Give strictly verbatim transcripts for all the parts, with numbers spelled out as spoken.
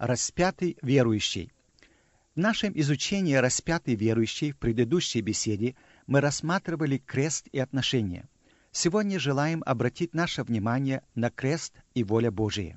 Распятый верующий. В нашем изучении распятый верующий в предыдущей беседе мы рассматривали крест и отношения. Сегодня желаем обратить наше внимание на крест и воля Божия.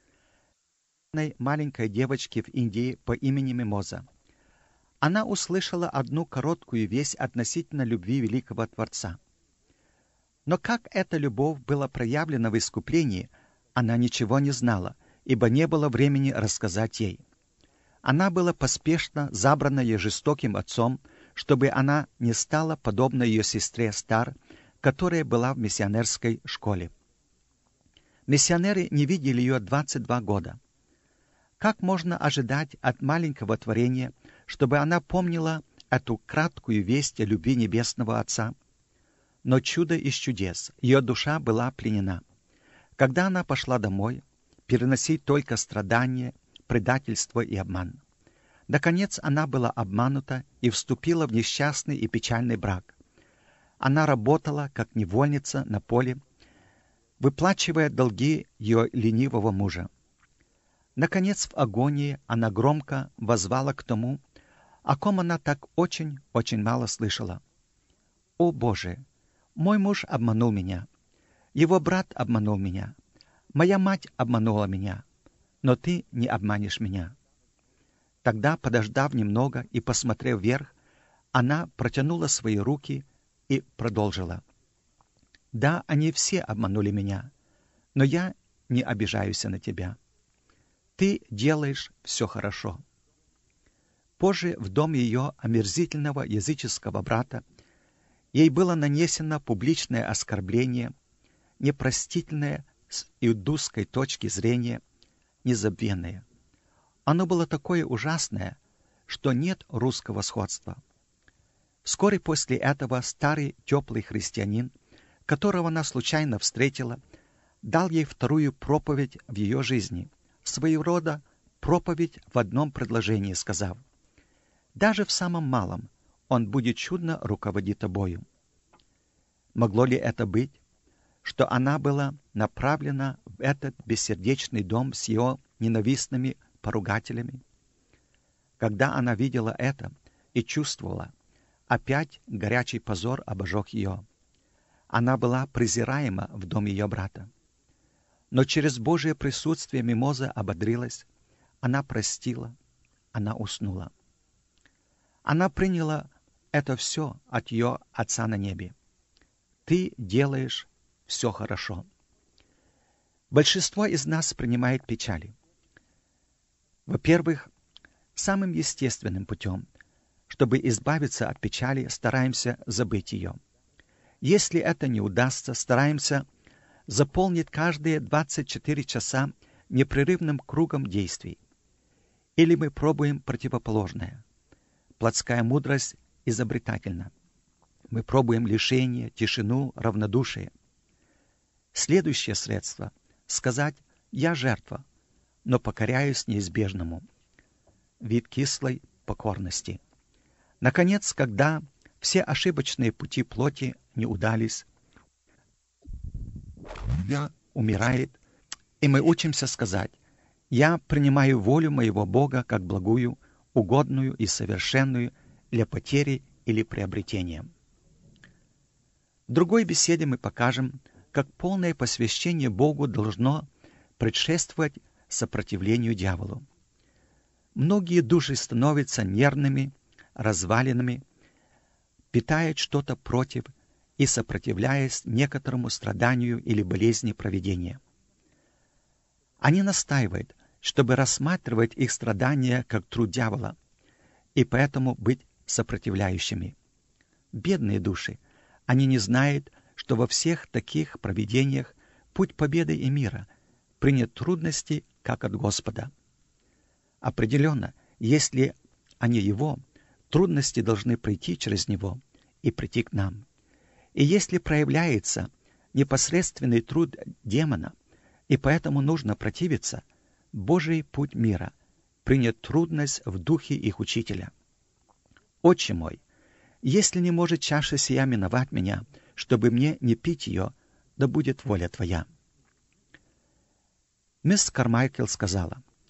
Маленькой девочки в Индии по имени Мимоза. Она услышала одну короткую весть относительно любви великого Творца. Но как эта любовь была проявлена в искуплении, она ничего не знала, ибо не было времени рассказать ей. Она была поспешно забрана ее жестоким отцом, чтобы она не стала подобна ее сестре Стар, которая была в миссионерской школе. Миссионеры не видели ее двадцать два года. Как можно ожидать от маленького творения, чтобы она помнила эту краткую весть о любви Небесного Отца? Но чудо из чудес, ее душа была пленена. Когда она пошла домой, переносить только страдания, предательство и обман. Наконец она была обманута и вступила в несчастный и печальный брак. Она работала, как невольница на поле, выплачивая долги ее ленивого мужа. Наконец, в агонии она громко воззвала к тому, о ком она так очень-очень мало слышала. «О Боже! Мой муж обманул меня, его брат обманул меня, моя мать обманула меня, но ты не обманешь меня». Тогда, подождав немного и посмотрев вверх, она протянула свои руки и продолжила. «Да, они все обманули меня, но я не обижаюсь на тебя. Ты делаешь все хорошо». Позже в дом ее омерзительного языческого брата ей было нанесено публичное оскорбление, непростительное с иудейской точки зрения, незабвенное. Оно было такое ужасное, что нет русского сходства. Вскоре после этого старый теплый христианин, которого она случайно встретила, дал ей вторую проповедь в ее жизни, своего рода проповедь в одном предложении, сказав: «Даже в самом малом он будет чудно руководить тобою». Могло ли это быть, что она была направлена в этот бессердечный дом с его ненавистными поругателями? Когда она видела это и чувствовала, опять горячий позор обожег ее. Она была презираема в доме ее брата. Но через Божие присутствие Мимоза ободрилась, она простила, она уснула. Она приняла это все от ее Отца на небе. Ты делаешь все хорошо. Большинство из нас принимает печали. Во-первых, самым естественным путем, чтобы избавиться от печали, стараемся забыть ее. Если это не удастся, стараемся заполнить каждые двадцать четыре часа непрерывным кругом действий. Или мы пробуем противоположное. Плотская мудрость изобретательна. Мы пробуем лишение, тишину, равнодушие. Следующее средство — сказать «я жертва», но покоряюсь неизбежному. Вид кислой покорности. Наконец, когда все ошибочные пути плоти не удались, я умирает, и мы учимся сказать: «Я принимаю волю моего Бога как благую, угодную и совершенную для потери или приобретения». В другой беседе мы покажем, как полное посвящение Богу должно предшествовать сопротивлению дьяволу. Многие души становятся нервными, разваленными, питают что-то против и сопротивляясь некоторому страданию или болезни провидения. Они настаивают, чтобы рассматривать их страдания как труд дьявола, и поэтому быть сопротивляющими. Бедные души, они не знают, что во всех таких провидениях путь победы и мира принят трудности, как от Господа. Определенно, если они Его, трудности должны прийти через Него и прийти к нам. И если проявляется непосредственный труд демона, и поэтому нужно противиться, Божий путь мира принят трудность в духе их учителя. «Отче мой, если не может чаша сия миновать меня, чтобы мне не пить ее, да будет воля Твоя». Мисс Кармайкл сказала: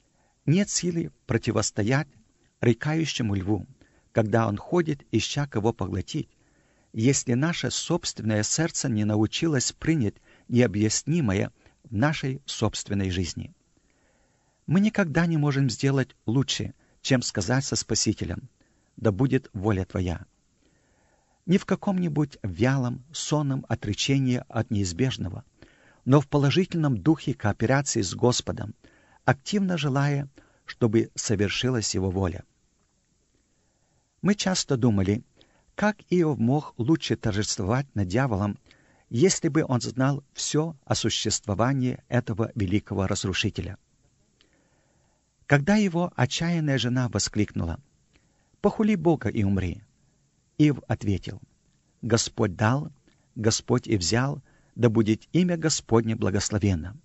Нет силы противостоять рыкающему льву, когда он ходит, ища кого поглотить, если наше собственное сердце не научилось принять необъяснимое в нашей собственной жизни. Мы никогда не можем сделать лучше, чем сказать со Спасителем: «Да будет воля Твоя». Не в каком-нибудь вялом, сонном отречении от неизбежного, но в положительном духе кооперации с Господом, активно желая, чтобы совершилась Его воля. Мы часто думали, как Иов мог лучше торжествовать над дьяволом, если бы он знал все о существовании этого великого разрушителя. Когда его отчаянная жена воскликнула: «Похули Бога и умри», Иов ответил: «Господь дал, Господь и взял, да будет имя Господне благословенно».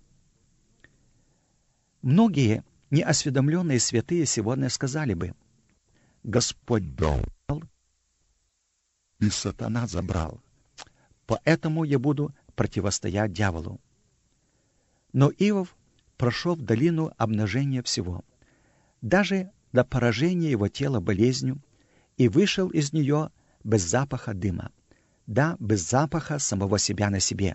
Многие неосведомленные святые сегодня сказали бы: «Господь дал, и сатана забрал, поэтому я буду противостоять дьяволу». Но Иов прошел в долину обнажения всего, даже до поражения его тела болезнью, и вышел из нее без запаха дыма, да, без запаха самого себя на себе.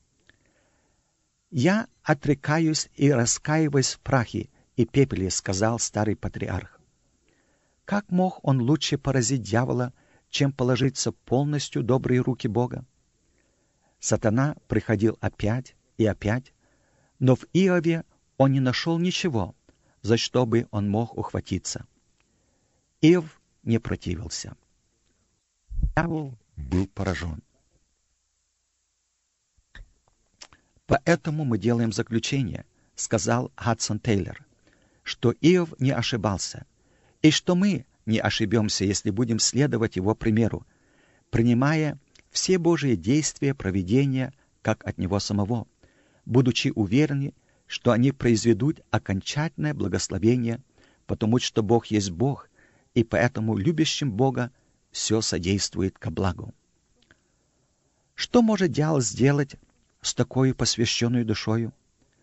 «Я отрекаюсь и раскаиваюсь в прахе и пепеле», — сказал старый патриарх. Как мог он лучше поразить дьявола, чем положиться полностью в добрые руки Бога? Сатана приходил опять и опять, но в Иове он не нашел ничего, за что бы он мог ухватиться. Иов не противился. Дьявол был поражен. «Поэтому мы делаем заключение», — сказал Хадсон Тейлор, «что Иов не ошибался, и что мы не ошибемся, если будем следовать его примеру, принимая все Божьи действия провидения как от него самого, будучи уверены, что они произведут окончательное благословение, потому что Бог есть Бог, и поэтому любящим Бога все содействует ко благу». Что может дьявол сделать с такой посвященной душою?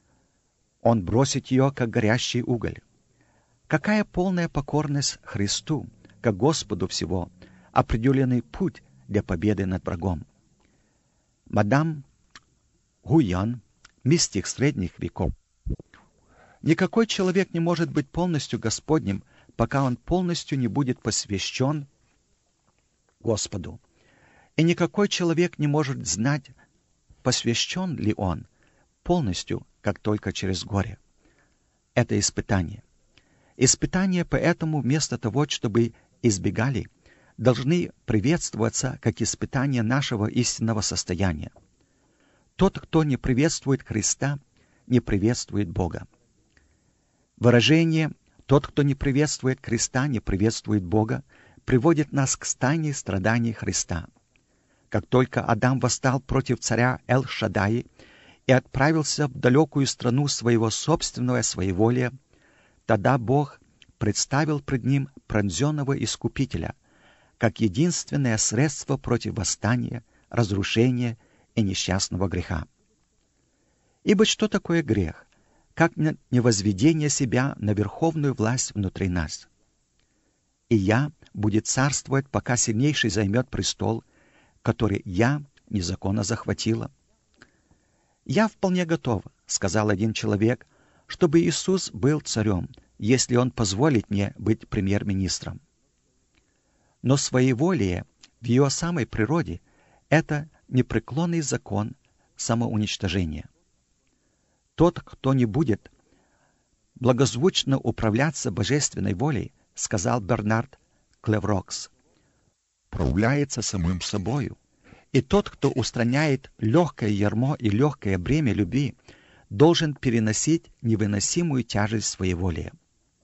Он бросит ее, как горящий уголь. Какая полная покорность Христу, как Господу всего, определенный путь для победы над врагом. Мадам Гуйон, мистик средних веков: «Никакой человек не может быть полностью Господним, пока он полностью не будет посвящен Господу. И никакой человек не может знать, посвящен ли он полностью, как только через горе. Это испытание. Испытания поэтому вместо того, чтобы избегали, должны приветствоваться как испытания нашего истинного состояния. Тот, кто не приветствует Христа, не приветствует Бога. Выражение «тот, кто не приветствует Христа, не приветствует Бога» приводит нас к стане страданий Христа. Как только Адам восстал против царя Эл-Шаддаи и отправился в далекую страну своего собственного своеволия, тогда Бог представил пред ним пронзенного Искупителя как единственное средство против восстания, разрушения и несчастного греха. Ибо что такое грех, как невозведение себя на верховную власть внутри нас? И я будет царствовать, пока сильнейший займет престол, который я незаконно захватила. «Я вполне готов», — сказал один человек, — «чтобы Иисус был царем, если Он позволит мне быть премьер-министром». Но своеволие в ее самой природе — это непреклонный закон самоуничтожения. Тот, кто не будет благозвучно управляться божественной волей, сказал Бернард Клеврокс, управляется самим собою. И тот, кто устраняет легкое ярмо и легкое бремя любви, должен переносить невыносимую тяжесть своеволия.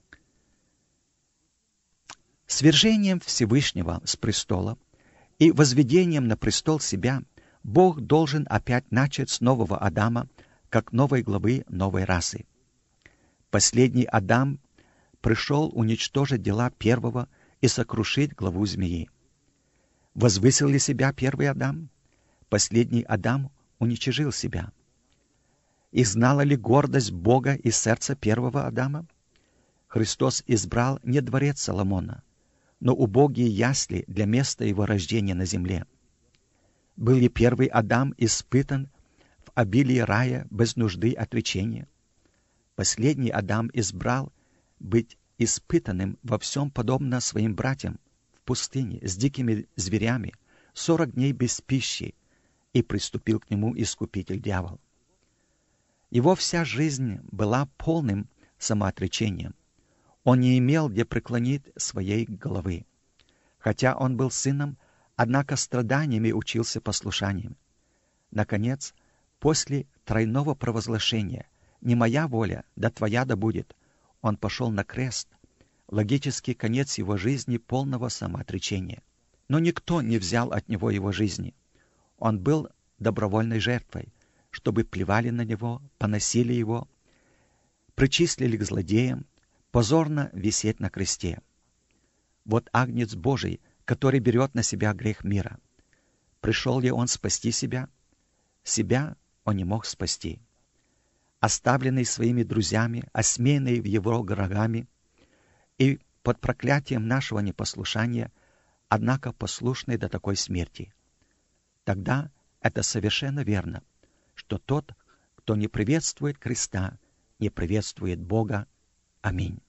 Свержением Всевышнего с престола и возведением на престол себя Бог должен опять начать с нового Адама, как новой главы новой расы. Последний Адам пришел уничтожить дела первого и сокрушить главу змеи. Возвысил ли себя первый Адам? Последний Адам уничижил себя. И знала ли гордость Бога и сердца первого Адама? Христос избрал не дворец Соломона, но убогие ясли для места его рождения на земле. Был ли первый Адам испытан в обилии рая без нужды отречения? Последний Адам избрал быть испытанным во всем подобно своим братьям в пустыне с дикими зверями, сорок дней без пищи, и приступил к нему искупитель дьявол. Его вся жизнь была полным самоотречением. Он не имел где преклонить своей головы. Хотя он был сыном, однако страданиями учился послушанием. Наконец, после тройного провозглашения «Не моя воля, да твоя да будет», он пошел на крест, логический конец его жизни полного самоотречения. Но никто не взял от него его жизни. Он был добровольной жертвой, чтобы плевали на него, поносили его, причислили к злодеям, позорно висеть на кресте. Вот Агнец Божий, который берет на себя грех мира. Пришел ли он спасти себя? Себя он не мог спасти. Оставленный своими друзьями, осмеянный в его врагами и под проклятием нашего непослушания, однако послушный до такой смерти. Тогда это совершенно верно, что тот, кто не приветствует креста, не приветствует Бога. Аминь.